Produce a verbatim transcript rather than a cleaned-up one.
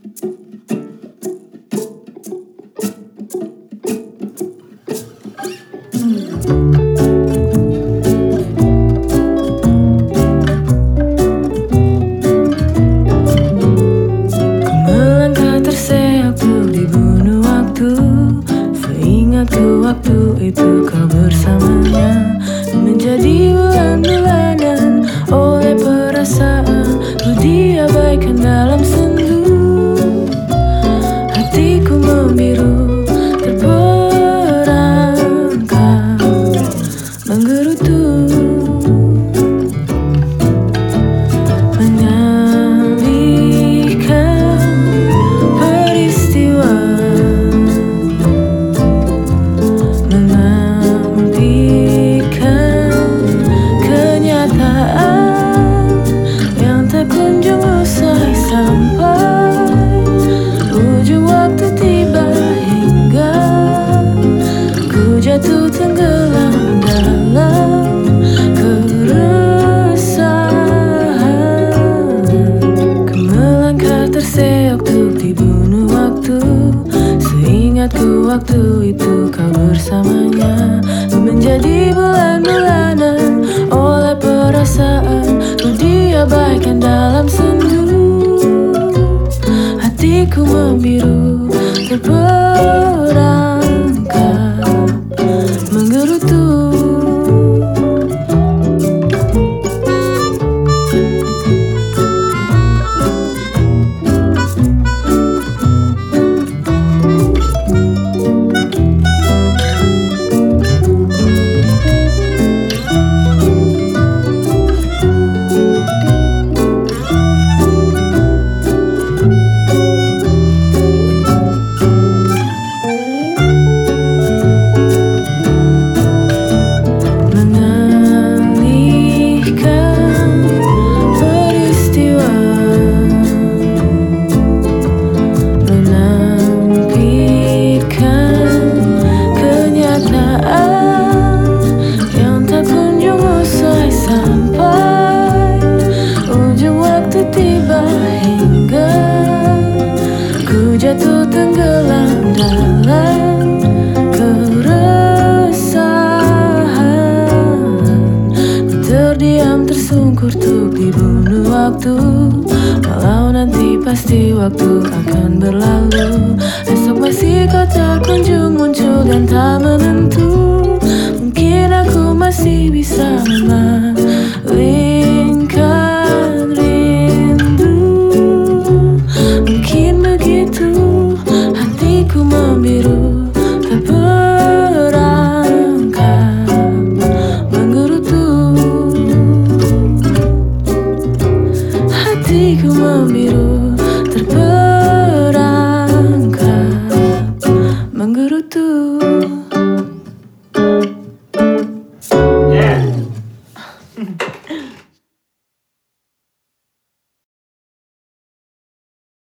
Waktu itu kau bersamanya, menjadi bulan-bulanan oleh perasaan. Ku diabaikan dalam sendu, hatiku membiru, terperangkap, menggerutu, menyalihkan peristiwa, yang tak kunjung usai sampai ujung waktu tiba, hingga ku jatuh tenggelam dalam keresahan. Ku melangkah terseok tuk dibunuh waktu, seingatku waktu itu kau bersamanya, menjadi bulan-bulanan oleh perasaan. Ku diabaikan dalam sendu, hatiku membiru, terperangkap, menggerutu. Tiba hingga ku jatuh tenggelam dalam keresahan. Ku terdiam tersungkur tuk dibunuh waktu, walau nanti pasti waktu akan berlalu. Esok masih kau tak kunjung muncul dan tak menentu, mungkin aku masih bisa memalingkan membiru, terperangkap, menggerutu. Hatiku membiru, terperangkap.